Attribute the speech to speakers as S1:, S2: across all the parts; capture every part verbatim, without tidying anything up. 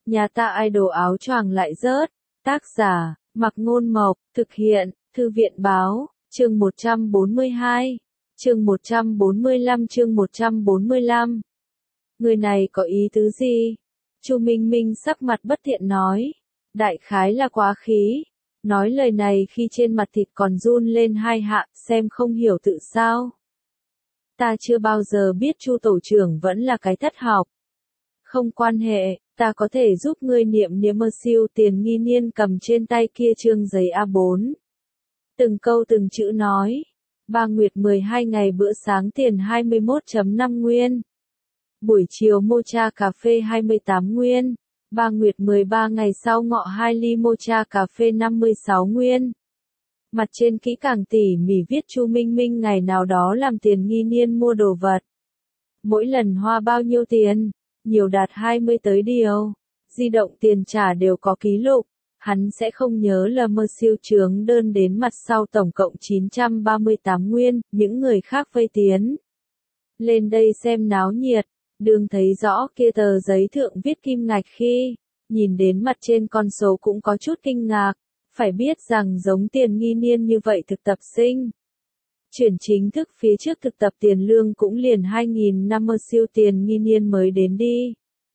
S1: Nhà ta idol áo choàng lại rớt. Tác giả, Mặc Ngôn Mộc, thực hiện, Thư viện Báo, chương một trăm bốn mươi hai, chương một trăm bốn mươi lăm chương một trăm bốn mươi lăm. Người này có ý tứ gì? Chu Minh Minh sắc mặt bất thiện nói. Đại khái là quá khí. Nói lời này khi trên mặt thịt còn run lên hai hạ, xem không hiểu tự sao. Ta chưa bao giờ biết Chu tổ trưởng vẫn là cái thất học. Không quan hệ, ta có thể giúp ngươi niệm niệm mơ siêu tiền nghi niên cầm trên tay kia trương giấy A bốn. Từng câu từng chữ nói. Ba nguyệt mười hai ngày bữa sáng tiền hai mươi mốt phẩy năm nguyên. Buổi chiều mocha cà phê hai mươi tám nguyên. Ba nguyệt mười ba ngày sau ngọ hai ly mocha cà phê năm mươi sáu nguyên. Mặt trên kỹ càng tỉ mỉ viết Chu Minh Minh ngày nào đó làm tiền nghi niên mua đồ vật. Mỗi lần hoa bao nhiêu tiền, nhiều đạt hai mươi tới điều. Di động tiền trả đều có ký lục. Hắn sẽ không nhớ là mơ siêu chướng đơn đến mặt sau tổng cộng chín trăm ba mươi tám nguyên, những người khác vây tiến. Lên đây xem náo nhiệt, đường thấy rõ kia tờ giấy thượng viết kim ngạch khi, nhìn đến mặt trên con số cũng có chút kinh ngạc, phải biết rằng giống tiền nghi niên như vậy thực tập sinh. Chuyển chính thức phía trước thực tập tiền lương cũng liền hai nghìn năm mơ siêu tiền nghi niên mới đến đi.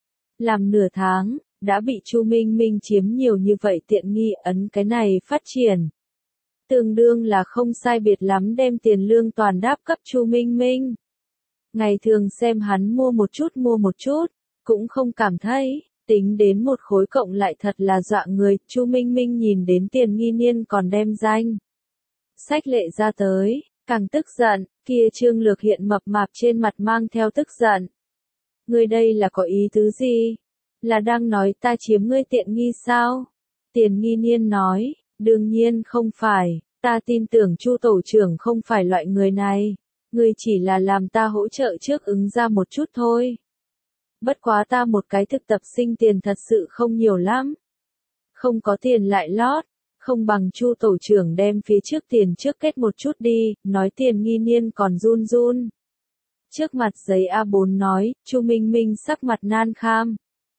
S1: Làm nửa tháng, đã bị Chu Minh Minh chiếm nhiều như vậy tiện nghi ấn cái này phát triển. Tương đương là không sai biệt lắm đem tiền lương toàn đáp cấp Chu Minh Minh. Ngày thường xem hắn mua một chút mua một chút, cũng không cảm thấy, tính đến một khối cộng lại thật là dọa người, Chu Minh Minh nhìn đến tiền nghi niên còn đem danh. Sách lệ ra tới, càng tức giận, kia Trương Lược hiện mập mạp trên mặt mang theo tức giận. Ngươi đây là có ý tứ gì? Là đang nói ta chiếm ngươi tiện nghi sao? Tiền nghi niên nói, đương nhiên không phải, ta tin tưởng Chu tổ trưởng không phải loại người này. Ngươi chỉ là làm ta hỗ trợ trước ứng ra một chút thôi. Bất quá ta một cái thực tập sinh tiền thật sự không nhiều lắm. Không có tiền lại lót, không bằng Chu tổ trưởng đem phía trước tiền trước kết một chút đi, nói tiền nghi niên còn run run. Trước mặt giấy A bốn nói, Chu Minh Minh sắc mặt nan kham.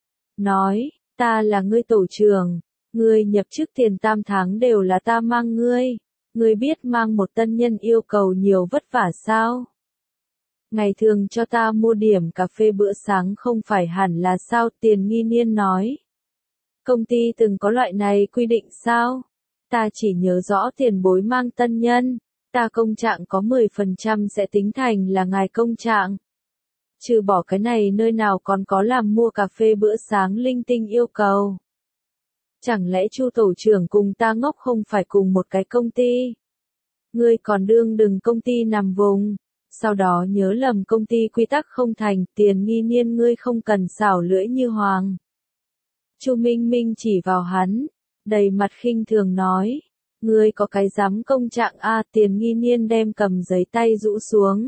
S1: Nói, ta là ngươi tổ trưởng, ngươi nhập chức tiền tam tháng đều là ta mang ngươi. Ngươi biết mang một tân nhân yêu cầu nhiều vất vả sao? Ngày thường cho ta mua điểm cà phê bữa sáng không phải hẳn là sao? Tiền nghi niên nói. Công ty từng có loại này quy định sao? Ta chỉ nhớ rõ tiền bối mang tân nhân, ta công trạng có mười phần trăm sẽ tính thành là ngài công trạng. Trừ bỏ cái này nơi nào còn có làm mua cà phê bữa sáng linh tinh yêu cầu. Chẳng lẽ Chu tổ trưởng cùng ta ngốc không phải cùng một cái công ty? Ngươi còn đương đừng công ty nằm vùng, sau đó nhớ lầm công ty quy tắc không thành, tiền nghi niên ngươi không cần xảo lưỡi như hoàng. Chu Minh Minh chỉ vào hắn, đầy mặt khinh thường nói, ngươi có cái dám công trạng a? À, tiền nghi niên đem cầm giấy tay rũ xuống.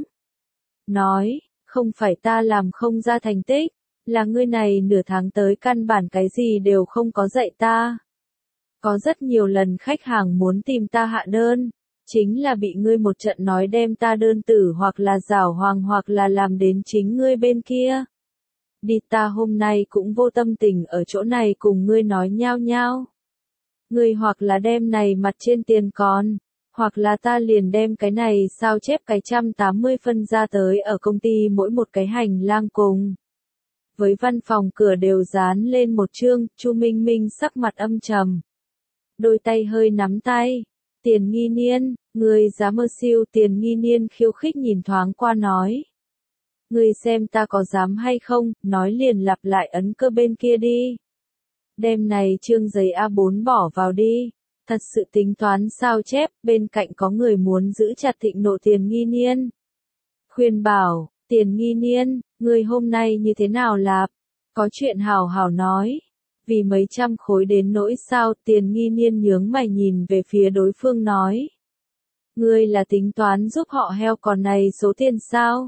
S1: Nói, không phải ta làm không ra thành tích. Là ngươi này nửa tháng tới căn bản cái gì đều không có dạy ta. Có rất nhiều lần khách hàng muốn tìm ta hạ đơn, chính là bị ngươi một trận nói đem ta đơn tử hoặc là giảo hoàng hoặc là làm đến chính ngươi bên kia. Đi ta hôm nay cũng vô tâm tình ở chỗ này cùng ngươi nói nhao nhao. Ngươi hoặc là đem này mặt trên tiền còn, hoặc là ta liền đem cái này sao chép cái một trăm tám mươi phân ra tới ở công ty mỗi một cái hành lang cùng. Với văn phòng cửa đều dán lên một chương, Chu Minh Minh sắc mặt âm trầm. Đôi tay hơi nắm tay. Tiền nghi niên, người dám mơ siêu tiền nghi niên khiêu khích nhìn thoáng qua nói. Người xem ta có dám hay không, nói liền lặp lại ấn cơ bên kia đi. Đem này chương giấy A bốn bỏ vào đi. Thật sự tính toán sao chép, bên cạnh có người muốn giữ chặt thịnh nộ tiền nghi niên. Khuyên bảo, tiền nghi niên, người hôm nay như thế nào lạp? Có chuyện hào hào nói. Vì mấy trăm khối đến nỗi sao? Tiền nghi niên nhướng mày nhìn về phía đối phương nói. Ngươi là tính toán giúp họ heo còn này số tiền sao?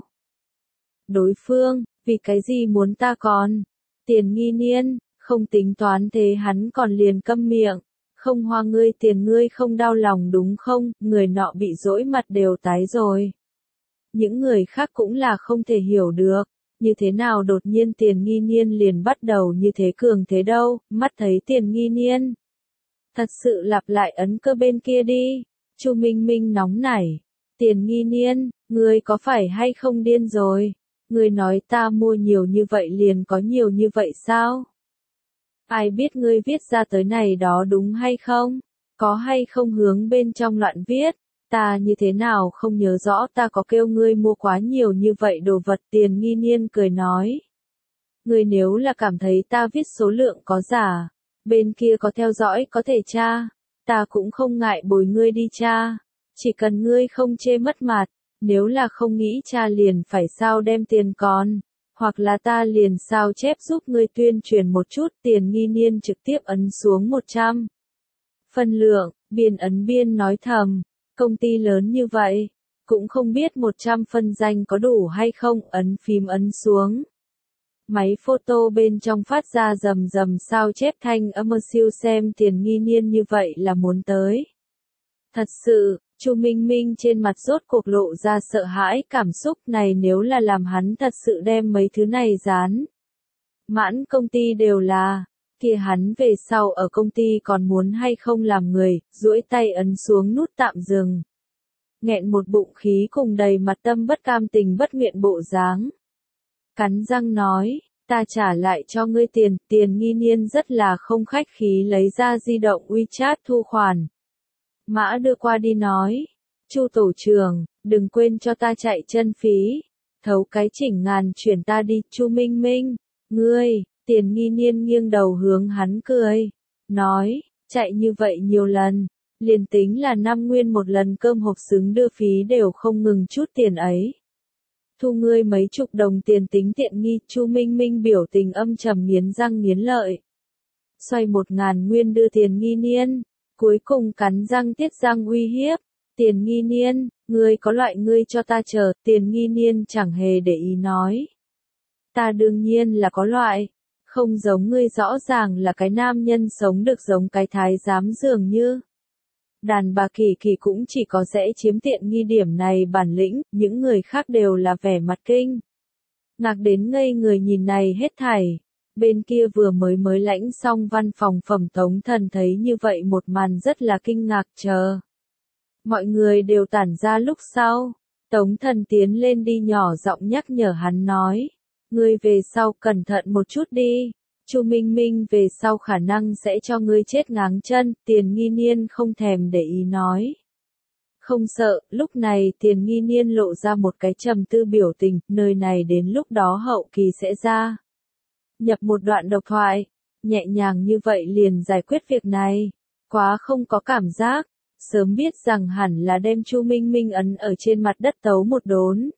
S1: Đối phương, vì cái gì muốn ta còn? Tiền nghi niên, không tính toán thế hắn còn liền câm miệng. Không hoa ngươi tiền ngươi không đau lòng đúng không? Người nọ bị dỗi mặt đều tái rồi. Những người khác cũng là không thể hiểu được. Như thế nào đột nhiên Tiền Nghi Niên liền bắt đầu như thế cường thế đâu, mắt thấy Tiền Nghi Niên. Thật sự lặp lại ấn cơ bên kia đi. Chu Minh Minh nóng nảy. Tiền Nghi Niên, ngươi có phải hay không điên rồi? Ngươi nói ta mua nhiều như vậy liền có nhiều như vậy sao? Ai biết ngươi viết ra tới này đó đúng hay không? Có hay không hướng bên trong loạn viết? Ta như thế nào không nhớ rõ ta có kêu ngươi mua quá nhiều như vậy đồ vật. Tiền Nghi Niên cười nói. Ngươi nếu là cảm thấy ta viết số lượng có giả, bên kia có theo dõi có thể tra, ta cũng không ngại bồi ngươi đi tra, chỉ cần ngươi không chê mất mặt, nếu là không nghĩ tra liền phải sao đem tiền còn, hoặc là ta liền sao chép giúp ngươi tuyên truyền một chút. Tiền Nghi Niên trực tiếp ấn xuống một trăm. Phân lượng, biên ấn biên nói thầm, công ty lớn như vậy, cũng không biết một trăm phân danh có đủ hay không, ấn phím ấn xuống. Máy photo bên trong phát ra rầm rầm sao chép thanh âm siêu xem Tiền Nghi Niên như vậy là muốn tới. Thật sự, Chu Minh Minh trên mặt rốt cuộc lộ ra sợ hãi cảm xúc này, nếu là làm hắn thật sự đem mấy thứ này dán. Mãn công ty đều là, kia hắn về sau ở công ty còn muốn hay không làm người, duỗi tay ấn xuống nút tạm dừng. Nghẹn một bụng khí cùng đầy mặt tâm bất cam tình bất nguyện bộ dáng. Cắn răng nói, ta trả lại cho ngươi tiền. Tiền Nghi Niên rất là không khách khí lấy ra di động WeChat thu khoản. Mã đưa qua đi nói, Chu tổ trưởng, đừng quên cho ta chạy chân phí, thấu cái chỉnh ngàn chuyển ta đi. Chu Minh Minh, ngươi, Tiền Nghi Niên nghiêng đầu hướng hắn cười, nói, chạy như vậy nhiều lần, liền tính là năm nguyên một lần cơm hộp xứng đưa phí đều không ngừng chút tiền ấy. Thu ngươi mấy chục đồng tiền tính tiện nghi. Chu Minh Minh biểu tình âm trầm nghiến răng nghiến lợi. Xoay một ngàn nguyên đưa Tiền Nghi Niên, cuối cùng cắn răng tiết răng uy hiếp. Tiền Nghi Niên, ngươi có loại ngươi cho ta chờ. Tiền Nghi Niên chẳng hề để ý nói. Ta đương nhiên là có loại, không giống ngươi rõ ràng là cái nam nhân sống được giống cái thái giám dường như. Đàn bà Kỳ Kỳ cũng chỉ có sẽ chiếm tiện nghi điểm này bản lĩnh, những người khác đều là vẻ mặt kinh. Ngạc đến ngây người nhìn này hết thảy. Bên kia vừa mới mới lãnh xong văn phòng phẩm Tống Thần thấy như vậy một màn rất là kinh ngạc. Chờ mọi người đều tản ra lúc sau, Tống Thần tiến lên đi nhỏ giọng nhắc nhở hắn nói, ngươi về sau cẩn thận một chút đi. Chu Minh Minh về sau khả năng sẽ cho ngươi chết ngáng chân. Tiền Nghi Niên không thèm để ý nói. Không sợ. Lúc này Tiền Nghi Niên lộ ra một cái trầm tư biểu tình, nơi này đến lúc đó hậu kỳ sẽ ra. Nhập một đoạn độc thoại, nhẹ nhàng như vậy liền giải quyết việc này, quá không có cảm giác, sớm biết rằng hẳn là đem Chu Minh Minh ấn ở trên mặt đất tấu một đốn.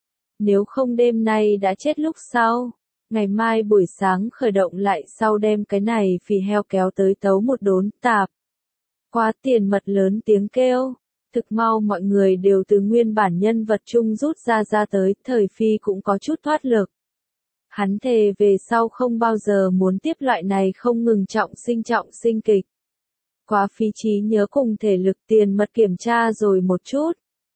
S1: Nếu không đêm nay đã chết lúc sau. Ngày mai buổi sáng khởi động lại sau đem cái này phì heo kéo tới tấu một đốn. Tạp. Quá tiền mật lớn tiếng kêu. Thực mau mọi người đều từ nguyên bản nhân vật chung rút ra ra tới. Thời phi cũng có chút thoát lực. Hắn thề về sau không bao giờ muốn tiếp loại này không ngừng trọng sinh trọng sinh kịch. Quá phí trí nhớ cùng thể lực. Tiền mật kiểm tra rồi một chút.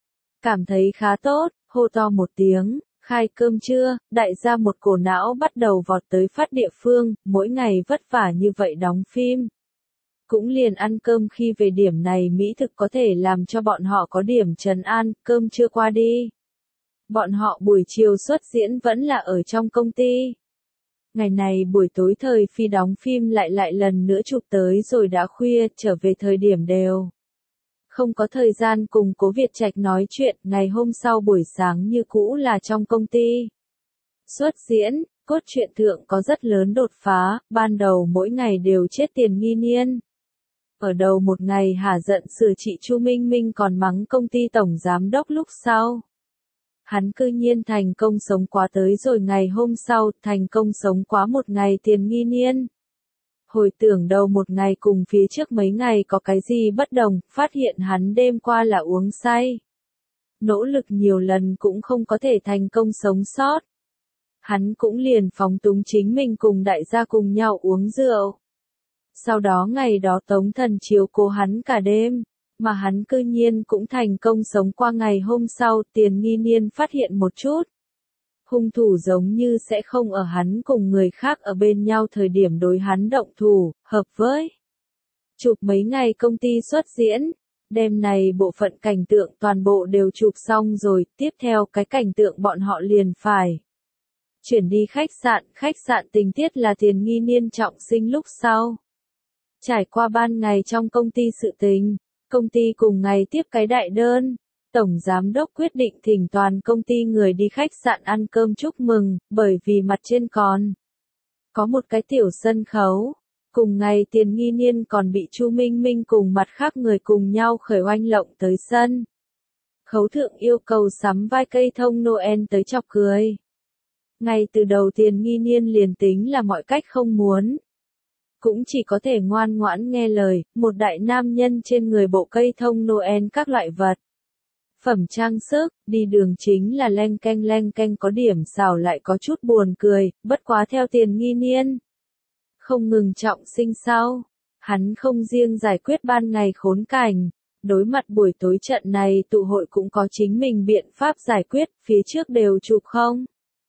S1: Cảm thấy khá tốt, hô to một tiếng. Khai cơm trưa, đại gia một cổ não bắt đầu vọt tới phát địa phương, mỗi ngày vất vả như vậy đóng phim. Cũng liền ăn cơm khi về điểm này mỹ thực có thể làm cho bọn họ có điểm trấn an. Cơm trưa qua đi. Bọn họ buổi chiều xuất diễn vẫn là ở trong công ty. Ngày này buổi tối thời phi đóng phim lại lại lần nữa chụp tới rồi đã khuya, trở về thời điểm đều. Không có thời gian cùng Cố Việt Trạch nói chuyện. Ngày hôm sau buổi sáng như cũ là trong công ty. Xuất diễn, cốt truyện thượng có rất lớn đột phá, ban đầu mỗi ngày đều chết Tiền Nghi Niên. Ở đầu một ngày hả giận sửa trị Chu Minh Minh còn mắng công ty tổng giám đốc lúc sau. Hắn cư nhiên thành công sống quá tới rồi ngày hôm sau, thành công sống quá một ngày Tiền Nghi Niên. Hồi tưởng đầu một ngày cùng phía trước mấy ngày có cái gì bất đồng, phát hiện hắn đêm qua là uống say. Nỗ lực nhiều lần cũng không có thể thành công sống sót. Hắn cũng liền phóng túng chính mình cùng đại gia cùng nhau uống rượu. Sau đó ngày đó Tống Thần chiếu cố hắn cả đêm, mà hắn cư nhiên cũng thành công sống qua ngày hôm sau. Tiền Nghi Niên phát hiện một chút. Hung thủ giống như sẽ không ở hắn cùng người khác ở bên nhau thời điểm đối hắn động thủ, hợp với. Chụp mấy ngày công ty xuất diễn, đêm này bộ phận cảnh tượng toàn bộ đều chụp xong rồi, tiếp theo cái cảnh tượng bọn họ liền phải chuyển đi khách sạn, khách sạn tình tiết là Tiền Nghi Niên trọng sinh lúc sau. Trải qua ban ngày trong công ty sự tình, công ty cùng ngày tiếp cái đại đơn, tổng giám đốc quyết định thỉnh toàn công ty người đi khách sạn ăn cơm chúc mừng, bởi vì mặt trên còn có một cái tiểu sân khấu. Cùng ngày Tiền Nghi Niên còn bị Chu Minh Minh cùng mặt khác người cùng nhau khởi oanh lộng tới sân khấu thượng yêu cầu sắm vai cây thông Noel tới chọc cười. Ngay từ đầu Tiền Nghi Niên liền tính là mọi cách không muốn, cũng chỉ có thể ngoan ngoãn nghe lời, một đại nam nhân trên người bộ cây thông Noel các loại vật. Phẩm trang sức, đi đường chính là leng keng leng keng có điểm xảo lại có chút buồn cười, bất quá theo Tiền Nghi Niên. Không ngừng trọng sinh sau, hắn không riêng giải quyết ban ngày khốn cảnh, đối mặt buổi tối trận này tụ hội cũng có chính mình biện pháp giải quyết, phía trước đều chụp không.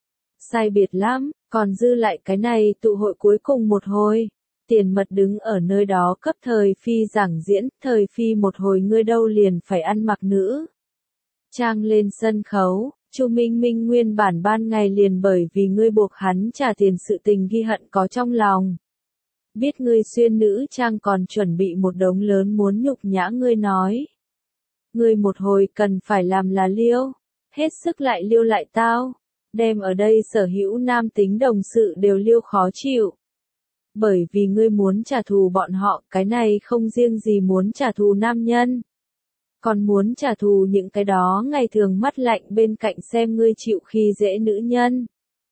S1: Sai biệt lắm, còn dư lại cái này tụ hội cuối cùng một hồi. Tiền Mật đứng ở nơi đó cấp Thời Phi giảng diễn, Thời Phi một hồi ngươi đâu liền phải ăn mặc nữ trang lên sân khấu. Chu Minh Minh nguyên bản ban ngày liền bởi vì ngươi buộc hắn trả tiền sự tình ghi hận có trong lòng. Biết ngươi xuyên nữ trang còn chuẩn bị một đống lớn muốn nhục nhã ngươi nói. Ngươi một hồi cần phải làm là liêu, hết sức lại liêu lại tao, đem ở đây sở hữu nam tính đồng sự đều liêu khó chịu. Bởi vì ngươi muốn trả thù bọn họ, cái này không riêng gì muốn trả thù nam nhân. Còn muốn trả thù những cái đó ngày thường mắt lạnh bên cạnh xem ngươi chịu khi dễ nữ nhân.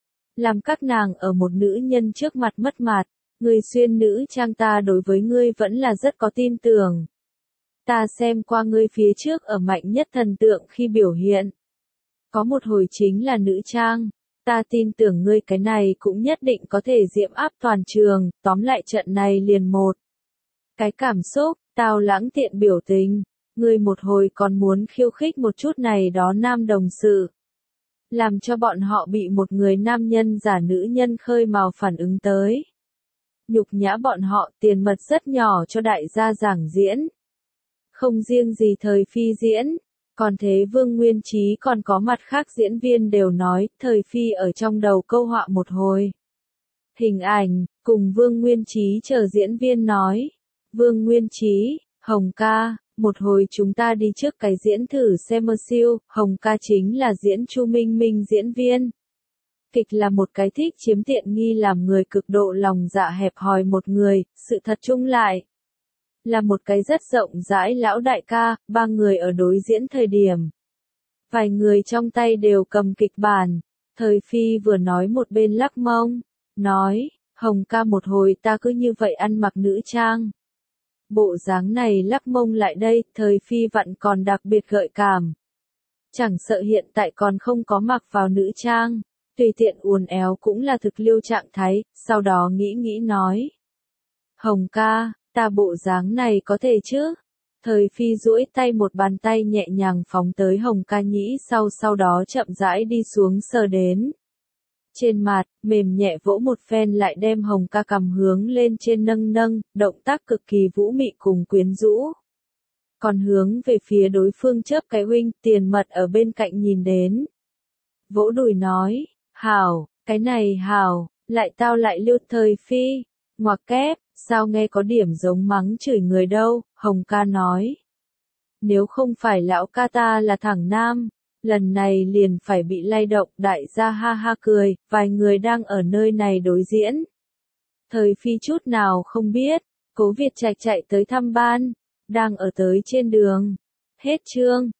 S1: Làm các nàng ở một nữ nhân trước mặt mất mặt, ngươi xuyên nữ trang ta đối với ngươi vẫn là rất có tin tưởng. Ta xem qua ngươi phía trước ở mạnh nhất thần tượng khi biểu hiện. Có một hồi chính là nữ trang, ta tin tưởng ngươi cái này cũng nhất định có thể diễm áp toàn trường, tóm lại trận này liền một. Cái cảm xúc, tao lãng tiện biểu tình. Ngươi một hồi còn muốn khiêu khích một chút này đó nam đồng sự. Làm cho bọn họ bị một người nam nhân giả nữ nhân khơi mào phản ứng tới. Nhục nhã bọn họ Tiền Mật rất nhỏ cho đại gia giảng diễn. Không riêng gì Thời Phi diễn, còn thế Vương Nguyên Trí còn có mặt khác diễn viên đều nói, Thời Phi ở trong đầu câu họa một hồi. Hình ảnh, cùng Vương Nguyên Trí chờ diễn viên nói. Vương Nguyên Trí, Hồng ca. Một hồi chúng ta đi trước cái diễn thử xem mơ siêu, Hồng ca chính là diễn Chu Minh Minh diễn viên. Kịch là một cái thích chiếm tiện nghi làm người cực độ lòng dạ hẹp hòi một người, sự thật chung lại. Là một cái rất rộng rãi lão đại ca, ba người ở đối diễn thời điểm. Vài người trong tay đều cầm kịch bản, Thời Phi vừa nói một bên lắc mông, nói, Hồng ca một hồi ta cứ như vậy ăn mặc nữ trang. Bộ dáng này lắc mông lại đây, Thời Phi vặn còn đặc biệt gợi cảm. Chẳng sợ hiện tại còn không có mặc vào nữ trang, tùy tiện uốn éo cũng là thực liêu trạng thái, sau đó nghĩ nghĩ nói. Hồng ca, ta bộ dáng này có thể chứ? Thời Phi duỗi tay một bàn tay nhẹ nhàng phóng tới Hồng ca nhĩ sau sau đó chậm rãi đi xuống sờ đến. Trên mặt, mềm nhẹ vỗ một phen lại đem Hồng ca cầm hướng lên trên nâng nâng, động tác cực kỳ vũ mị cùng quyến rũ. Còn hướng về phía đối phương chớp cái huynh, Tiền Mật ở bên cạnh nhìn đến. Vỗ đùi nói, hảo, cái này hảo, lại tao lại liêu. Thời Phi, ngoặc kép, sao nghe có điểm giống mắng chửi người đâu, Hồng ca nói. Nếu không phải lão ca ta là thẳng nam. Lần này liền phải bị lay động, đại gia ha ha cười, vài người đang ở nơi này đối diễn. Thời Phi chút nào không biết, Cố Việt Trạch chạy tới thăm ban, đang ở tới trên đường. Hết chương.